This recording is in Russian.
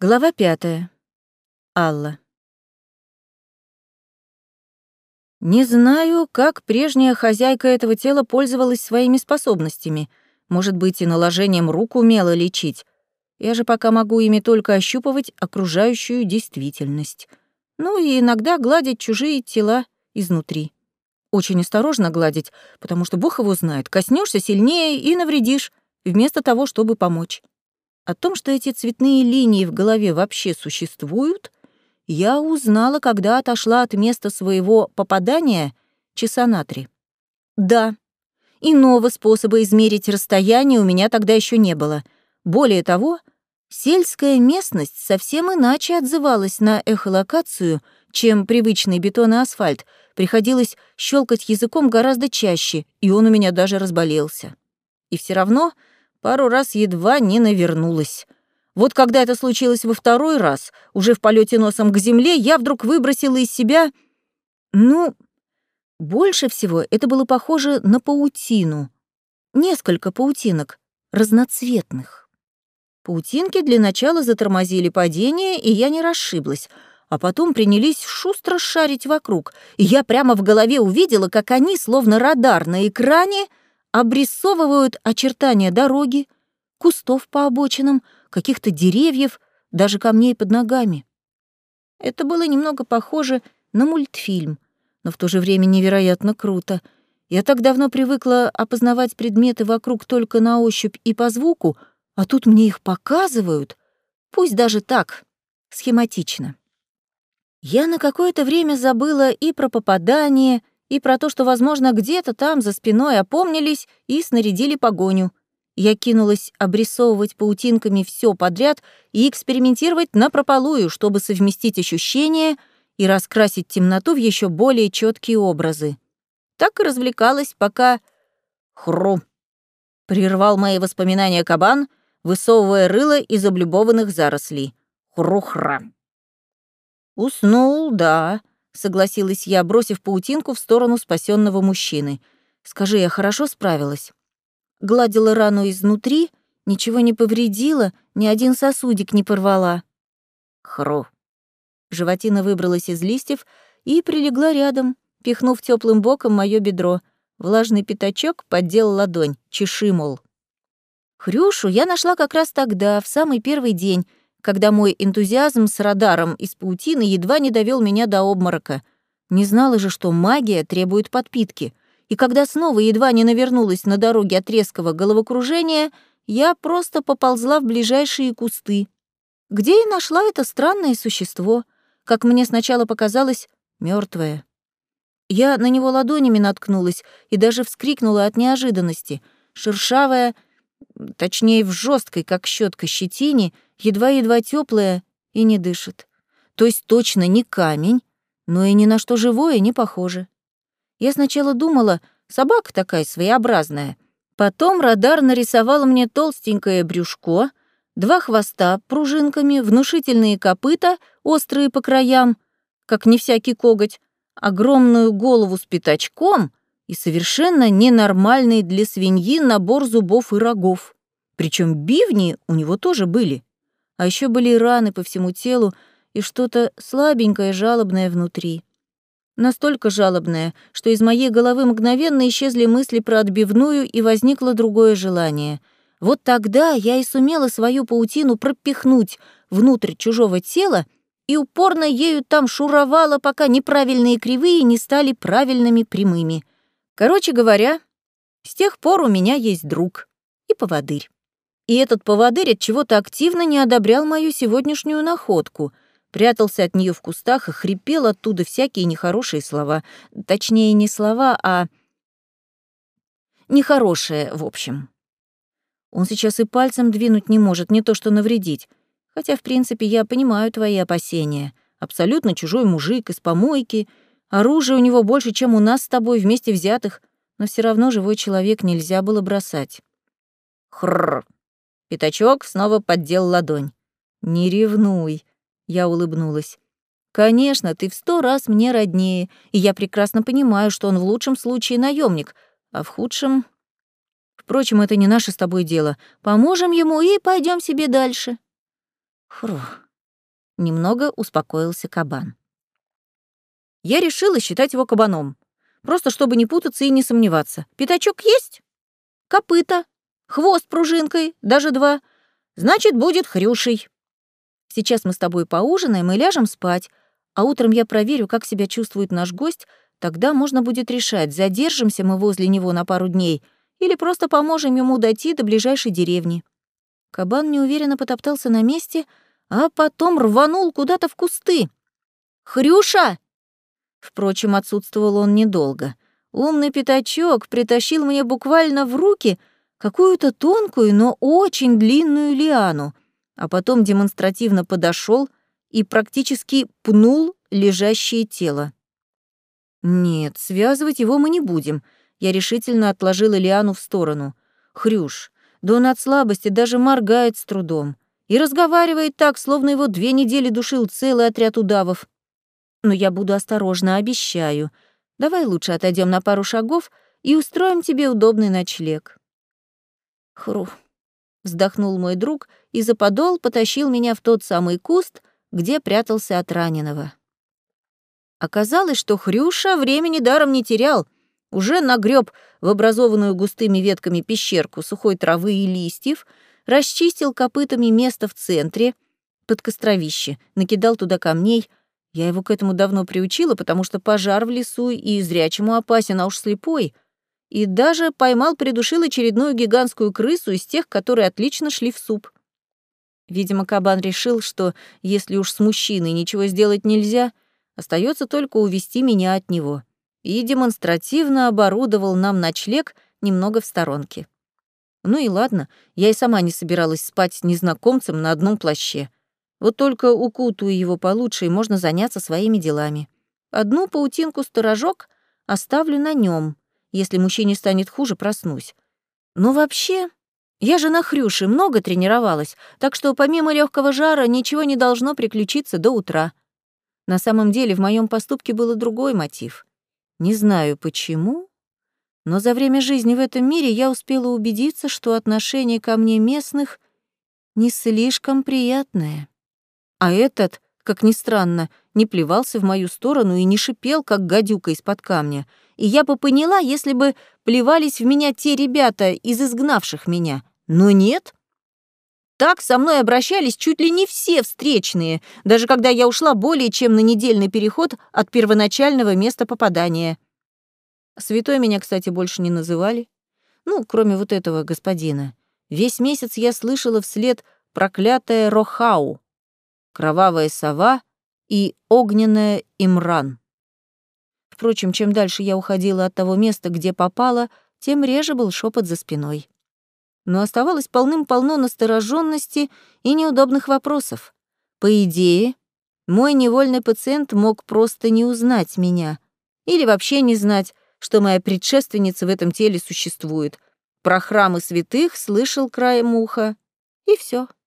Глава 5. Алла. Не знаю, как прежняя хозяйка этого тела пользовалась своими способностями. Может быть, и наложением рук умела лечить. Я же пока могу ими только ощупывать окружающую действительность. Ну и иногда гладить чужие тела изнутри. Очень осторожно гладить, потому что бог его знает, коснешься сильнее и навредишь, вместо того, чтобы помочь. О том, что эти цветные линии в голове вообще существуют, я узнала, когда отошла от места своего попадания часа на 3. Да, иного способа измерить расстояние у меня тогда еще не было. Более того, сельская местность совсем иначе отзывалась на эхолокацию, чем привычный бетон и асфальт. Приходилось щелкать языком гораздо чаще, и он у меня даже разболелся. И все равно пару раз едва не навернулась. Вот когда это случилось во второй раз, уже в полете носом к земле, я вдруг выбросила из себя... Больше всего это было похоже на паутину. Несколько паутинок, разноцветных. Паутинки для начала затормозили падение, и я не расшиблась, а потом принялись шустро шарить вокруг, и я прямо в голове увидела, как они, словно радар на экране, обрисовывают очертания дороги, кустов по обочинам, каких-то деревьев, даже камней под ногами. Это было немного похоже на мультфильм, но в то же время невероятно круто. Я так давно привыкла опознавать предметы вокруг только на ощупь и по звуку, а тут мне их показывают, пусть даже так, схематично. Я на какое-то время забыла и про попадание, и про то, что, возможно, где-то там за спиной опомнились и снарядили погоню. Я кинулась обрисовывать паутинками все подряд и экспериментировать напропалую, чтобы совместить ощущения и раскрасить темноту в еще более четкие образы. Так и развлекалась, пока... Хру! Прервал мои воспоминания кабан, высовывая рыло из облюбованных зарослей. Хру-хра! «Уснул, да», — согласилась я, бросив паутинку в сторону спасенного мужчины. «Скажи, я хорошо справилась?» Гладила рану изнутри, ничего не повредила, ни один сосудик не порвала. Хру. Животина выбралась из листьев и прилегла рядом, пихнув теплым боком моё бедро. Влажный пятачок поддел ладонь, чеши, мол. Хрюшу я нашла как раз тогда, в самый первый день, когда мой энтузиазм с радаром из паутины едва не довёл меня до обморока. Не знала же, что магия требует подпитки. И когда снова едва не навернулась на дороге от резкого головокружения, я просто поползла в ближайшие кусты, где и нашла это странное существо, как мне сначала показалось, мёртвое. Я на него ладонями наткнулась и даже вскрикнула от неожиданности. Шершавая, точнее, в жёсткой, как щётка, щетине, едва-едва тёплая и не дышит. То есть точно не камень, но и ни на что живое не похоже. Я сначала думала, собака такая своеобразная. Потом радар нарисовал мне толстенькое брюшко, 2 хвоста пружинками, внушительные копыта, острые по краям, как не всякий коготь, огромную голову с пятачком и совершенно ненормальный для свиньи набор зубов и рогов. Причем бивни у него тоже были. А еще были раны по всему телу и что-то слабенькое, жалобное внутри. Настолько жалобное, что из моей головы мгновенно исчезли мысли про отбивную и возникло другое желание. Вот тогда я и сумела свою паутину пропихнуть внутрь чужого тела и упорно ею там шуровала, пока неправильные кривые не стали правильными прямыми. Короче говоря, с тех пор у меня есть друг и поводырь. И этот поводырь от чего-то активно не одобрял мою сегодняшнюю находку, прятался от нее в кустах и хрипел оттуда всякие нехорошие слова. Точнее, не слова, а нехорошее, в общем. Он сейчас и пальцем двинуть не может, не то что навредить. Хотя, в принципе, я понимаю твои опасения. Абсолютно чужой мужик из помойки, оружия у него больше, чем у нас с тобой вместе взятых, но все равно живой человек нельзя было бросать. Хрррр. Пятачок снова поддел ладонь. «Не ревнуй», — я улыбнулась. «Конечно, ты в 100 раз мне роднее, и я прекрасно понимаю, что он в лучшем случае наемник, а в худшем... Впрочем, это не наше с тобой дело. Поможем ему и пойдем себе дальше». Фу, немного успокоился кабан. Я решила считать его кабаном, просто чтобы не путаться и не сомневаться. Пятачок есть? Копыта, хвост пружинкой, даже 2. Значит, будет Хрюшей. Сейчас мы с тобой поужинаем и ляжем спать, а утром я проверю, как себя чувствует наш гость, тогда можно будет решать, задержимся мы возле него на пару дней или просто поможем ему дойти до ближайшей деревни. Кабан неуверенно потоптался на месте, а потом рванул куда-то в кусты. «Хрюша!» Впрочем, отсутствовал он недолго. Умный пятачок притащил мне буквально в руки какую-то тонкую, но очень длинную лиану, а потом демонстративно подошел и практически пнул лежащее тело. Нет, связывать его мы не будем. Я решительно отложила лиану в сторону. Хрюш, да он от слабости даже моргает с трудом. И разговаривает так, словно его 2 недели душил целый отряд удавов. Но я буду осторожна, обещаю. Давай лучше отойдем на пару шагов и устроим тебе удобный ночлег. Хру, вздохнул мой друг и за подол потащил меня в тот самый куст, где прятался от раненого. Оказалось, что Хрюша времени даром не терял, уже нагреб в образованную густыми ветками пещерку сухой травы и листьев, расчистил копытами место в центре, под костровище, накидал туда камней. Я его к этому давно приучила, потому что пожар в лесу и зрячему опасен, а уж слепой. И даже придушил очередную гигантскую крысу из тех, которые отлично шли в суп. Видимо, кабан решил, что если уж с мужчиной ничего сделать нельзя, остается только увести меня от него. И демонстративно оборудовал нам ночлег немного в сторонке. Ну и ладно, я и сама не собиралась спать с незнакомцем на одном плаще. Вот только укутаю его получше, и можно заняться своими делами. Одну паутинку-сторожок оставлю на нем. Если мужчине станет хуже, проснусь. Но вообще, я же на Хрюше много тренировалась, так что помимо легкого жара ничего не должно приключиться до утра. На самом деле в моем поступке был другой мотив. Не знаю почему, но за время жизни в этом мире я успела убедиться, что отношение ко мне местных не слишком приятное. А этот, как ни странно, не плевался в мою сторону и не шипел, как гадюка из-под камня. И я бы поняла, если бы плевались в меня те ребята из изгнавших меня. Но нет. Так со мной обращались чуть ли не все встречные, даже когда я ушла более чем на недельный переход от первоначального места попадания. Святой меня, кстати, больше не называли. Ну, кроме вот этого господина. Весь месяц я слышала вслед проклятая Рохау, кровавая сова и огненная Имран. Впрочем, чем дальше я уходила от того места, где попала, тем реже был шепот за спиной. Но оставалось полным-полно настороженности и неудобных вопросов. По идее, мой невольный пациент мог просто не узнать меня или вообще не знать, что моя предшественница в этом теле существует. Про храмы святых слышал краем уха, и все.